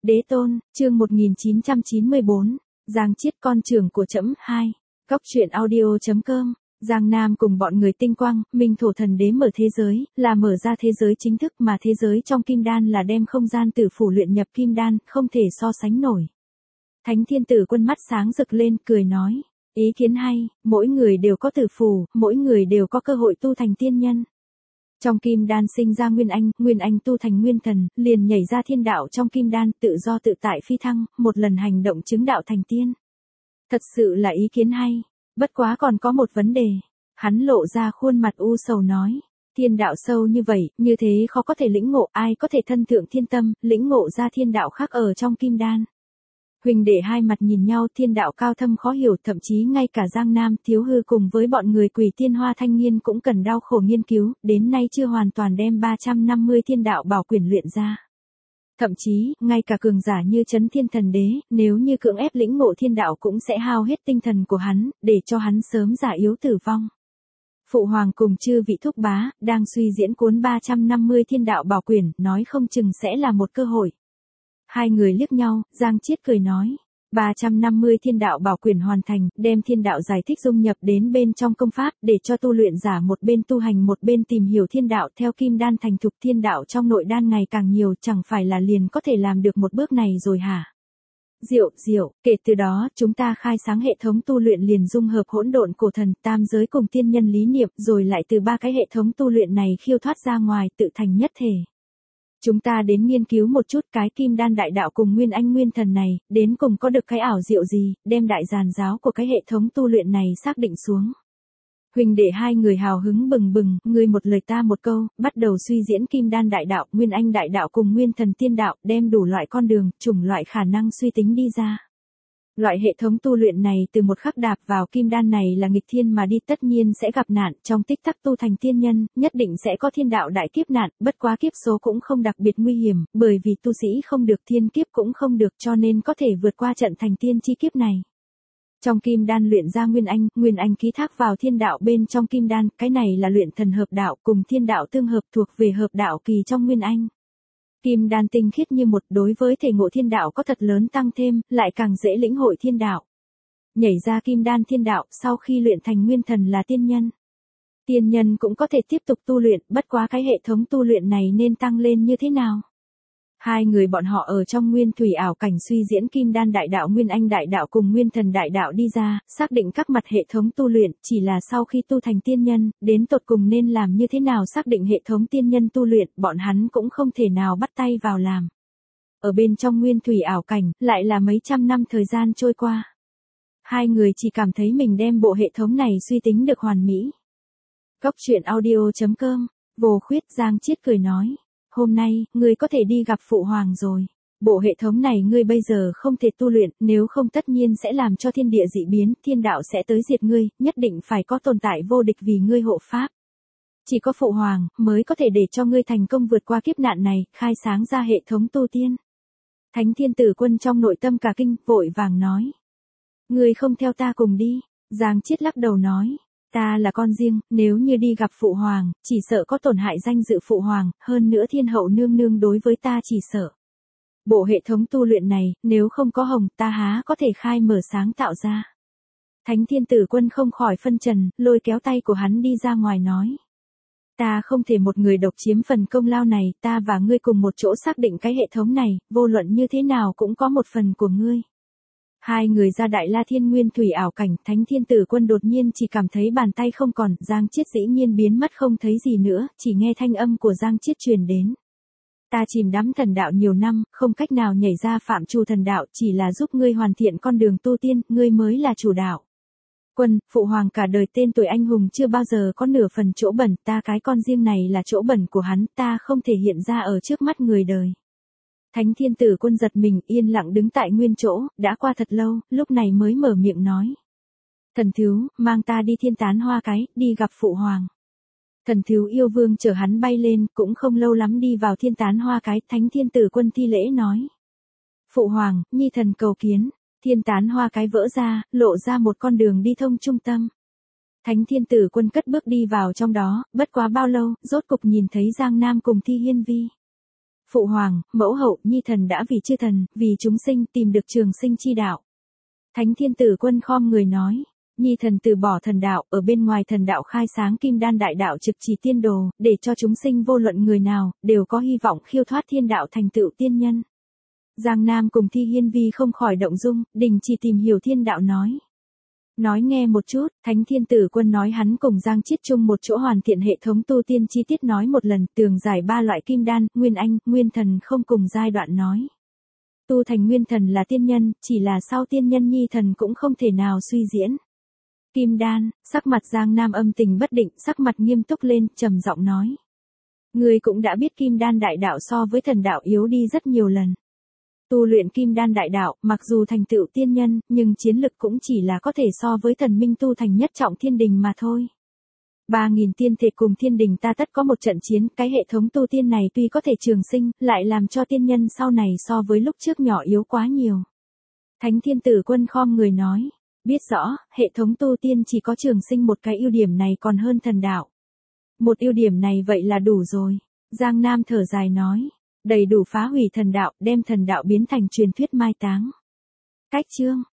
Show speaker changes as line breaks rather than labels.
Đế tôn, chương 1994, Giang Chiết con trưởng của trẫm 2. Góc truyện audio.com. Giang Nam cùng bọn người tinh quang, Minh Thổ Thần Đế mở thế giới, là mở ra thế giới chính thức mà thế giới trong kim đan là đem không gian tử phủ luyện nhập kim đan, không thể so sánh nổi. Thánh Thiên Tử Quân mắt sáng rực lên, cười nói, ý kiến hay, mỗi người đều có tử phủ, mỗi người đều có cơ hội tu thành tiên nhân. Trong kim đan sinh ra Nguyên Anh tu thành Nguyên Thần, liền nhảy ra thiên đạo trong kim đan, tự do tự tại phi thăng, một lần hành động chứng đạo thành tiên. Thật sự là ý kiến hay, bất quá còn có một vấn đề. Hắn lộ ra khuôn mặt u sầu nói, thiên đạo sâu như vậy, như thế khó có thể lĩnh ngộ, ai có thể thân thượng thiên tâm, lĩnh ngộ ra thiên đạo khác ở trong kim đan. Huỳnh đệ hai mặt nhìn nhau, thiên đạo cao thâm khó hiểu, thậm chí ngay cả Giang Nam Thiếu Hư cùng với bọn người Quỷ Tiên Hoa Thanh Niên cũng cần đau khổ nghiên cứu, đến nay chưa hoàn toàn đem 350 thiên đạo bảo quyển luyện ra. Thậm chí, ngay cả cường giả như Chấn Thiên Thần Đế, nếu như cưỡng ép lĩnh ngộ thiên đạo cũng sẽ hao hết tinh thần của hắn, để cho hắn sớm già yếu tử vong. Phụ hoàng cùng chư vị thúc bá, đang suy diễn cuốn 350 thiên đạo bảo quyển, nói không chừng sẽ là một cơ hội. Hai người liếc nhau, Giang Chiết cười nói, 350 thiên đạo bảo quyển hoàn thành, đem thiên đạo giải thích dung nhập đến bên trong công pháp, để cho tu luyện giả một bên tu hành một bên tìm hiểu thiên đạo, theo kim đan thành thục, thiên đạo trong nội đan ngày càng nhiều, chẳng phải là liền có thể làm được một bước này rồi hả? Diệu, kể từ đó, chúng ta khai sáng hệ thống tu luyện liền dung hợp hỗn độn cổ thần, tam giới cùng tiên nhân lý niệm, rồi lại từ ba cái hệ thống tu luyện này khiêu thoát ra ngoài, tự thành nhất thể. Chúng ta đến nghiên cứu một chút cái kim đan đại đạo cùng Nguyên Anh Nguyên Thần này, đến cùng có được cái ảo diệu gì, đem đại giàn giáo của cái hệ thống tu luyện này xác định xuống. Huỳnh đệ hai người hào hứng bừng bừng, người một lời ta một câu, bắt đầu suy diễn kim đan đại đạo, Nguyên Anh đại đạo cùng Nguyên Thần tiên đạo, đem đủ loại con đường, chủng loại khả năng suy tính đi ra. Loại hệ thống tu luyện này từ một khắc đạp vào kim đan này là nghịch thiên mà đi, tất nhiên sẽ gặp nạn, trong tích tắc tu thành tiên nhân, nhất định sẽ có thiên đạo đại kiếp nạn, bất quá kiếp số cũng không đặc biệt nguy hiểm, bởi vì tu sĩ không được thiên kiếp cũng không được, cho nên có thể vượt qua trận thành tiên chi kiếp này. Trong kim đan luyện ra Nguyên Anh ký thác vào thiên đạo bên trong kim đan, cái này là luyện thần hợp đạo, cùng thiên đạo tương hợp, thuộc về hợp đạo kỳ trong Nguyên Anh. Kim đan tinh khiết như một, đối với thể ngộ thiên đạo có thật lớn tăng thêm, lại càng dễ lĩnh hội thiên đạo. Nhảy ra kim đan thiên đạo, sau khi luyện thành Nguyên Thần là tiên nhân. Tiên nhân cũng có thể tiếp tục tu luyện, bất quá cái hệ thống tu luyện này nên tăng lên như thế nào? Hai người bọn họ ở trong nguyên thủy ảo cảnh suy diễn kim đan đại đạo, Nguyên Anh đại đạo cùng Nguyên Thần đại đạo đi ra, xác định các mặt hệ thống tu luyện, chỉ là sau khi tu thành tiên nhân, đến tột cùng nên làm như thế nào xác định hệ thống tiên nhân tu luyện, bọn hắn cũng không thể nào bắt tay vào làm. Ở bên trong nguyên thủy ảo cảnh, lại là mấy trăm năm thời gian trôi qua. Hai người chỉ cảm thấy mình đem bộ hệ thống này suy tính được hoàn mỹ. Góc truyện audio.com, Vô Khuyết. Giang Chiết cười nói, hôm nay, ngươi có thể đi gặp phụ hoàng rồi. Bộ hệ thống này ngươi bây giờ không thể tu luyện, nếu không tất nhiên sẽ làm cho thiên địa dị biến, thiên đạo sẽ tới diệt ngươi, nhất định phải có tồn tại vô địch vì ngươi hộ pháp. Chỉ có phụ hoàng, mới có thể để cho ngươi thành công vượt qua kiếp nạn này, khai sáng ra hệ thống tu tiên. Thánh Thiên Tử Quân trong nội tâm cả kinh, vội vàng nói. Ngươi không theo ta cùng đi. Giang Chiết lắc đầu nói. Ta là con riêng, nếu như đi gặp phụ hoàng, chỉ sợ có tổn hại danh dự phụ hoàng, hơn nữa thiên hậu nương nương đối với ta chỉ sợ. Bộ hệ thống tu luyện này, nếu không có hồng, ta há có thể khai mở sáng tạo ra. Thánh Thiên Tử Quân không khỏi phân trần, lôi kéo tay của hắn đi ra ngoài nói. Ta không thể một người độc chiếm phần công lao này, ta và ngươi cùng một chỗ xác định cái hệ thống này, vô luận như thế nào cũng có một phần của ngươi. Hai người ra Đại La Thiên nguyên thủy ảo cảnh, Thánh Thiên Tử Quân đột nhiên chỉ cảm thấy bàn tay không còn, Giang Chiết dĩ nhiên biến mất không thấy gì nữa, chỉ nghe thanh âm của Giang Chiết truyền đến. Ta chìm đắm thần đạo nhiều năm, không cách nào nhảy ra phạm trù thần đạo, chỉ là giúp ngươi hoàn thiện con đường tu tiên, ngươi mới là chủ đạo. Quân, phụ hoàng cả đời tên tuổi anh hùng chưa bao giờ có nửa phần chỗ bẩn, ta cái con riêng này là chỗ bẩn của hắn, ta không thể hiện ra ở trước mắt người đời. Thánh Thiên Tử Quân giật mình, yên lặng đứng tại nguyên chỗ, đã qua thật lâu, lúc này mới mở miệng nói. Thần Thứu, mang ta đi Thiên Tán Hoa Cái, đi gặp phụ hoàng. Thần Thứu yêu vương chở hắn bay lên, cũng không lâu lắm đi vào Thiên Tán Hoa Cái, Thánh Thiên Tử Quân thi lễ nói. Phụ hoàng, nhi thần cầu kiến. Thiên Tán Hoa Cái vỡ ra, lộ ra một con đường đi thông trung tâm. Thánh Thiên Tử Quân cất bước đi vào trong đó, bất quá bao lâu, rốt cục nhìn thấy Giang Nam cùng Thi Hiên Vi. Phụ hoàng, mẫu hậu, nhi thần đã vì chư thần, vì chúng sinh tìm được trường sinh chi đạo. Thánh Thiên Tử Quân khom người nói. Nhi thần từ bỏ thần đạo, ở bên ngoài thần đạo khai sáng kim đan đại đạo trực trì tiên đồ, để cho chúng sinh vô luận người nào, đều có hy vọng khiêu thoát thiên đạo thành tựu tiên nhân. Giang Nam cùng Thi Hiên Vi không khỏi động dung, đình chỉ tìm hiểu thiên đạo nói. Nói nghe một chút, Thánh Thiên Tử Quân nói hắn cùng Giang Chiết chung một chỗ hoàn thiện hệ thống tu tiên chi tiết nói một lần, tường giải 3 loại kim đan, nguyên anh, nguyên thần không cùng giai đoạn nói. Tu thành nguyên thần là tiên nhân, chỉ là sau tiên nhân nhi thần cũng không thể nào suy diễn. Kim đan, sắc mặt Giang Nam âm tình bất định, sắc mặt nghiêm túc lên, trầm giọng nói. Ngươi cũng đã biết kim đan đại đạo so với thần đạo yếu đi rất nhiều lần. Tu luyện kim đan đại đạo, mặc dù thành tựu tiên nhân, nhưng chiến lực cũng chỉ là có thể so với thần minh tu thành nhất trọng thiên đình mà thôi. 3.000 tiên thể cùng thiên đình ta tất có một trận chiến, cái hệ thống tu tiên này tuy có thể trường sinh, lại làm cho tiên nhân sau này so với lúc trước nhỏ yếu quá nhiều. Thánh Thiên Tử Quân khom người nói, biết rõ, hệ thống tu tiên chỉ có trường sinh một cái ưu điểm này còn hơn thần đạo. Một ưu điểm này vậy là đủ rồi. Giang Nam thở dài nói, đầy đủ phá hủy thần đạo, đem thần đạo biến thành truyền thuyết mai táng. Cách chương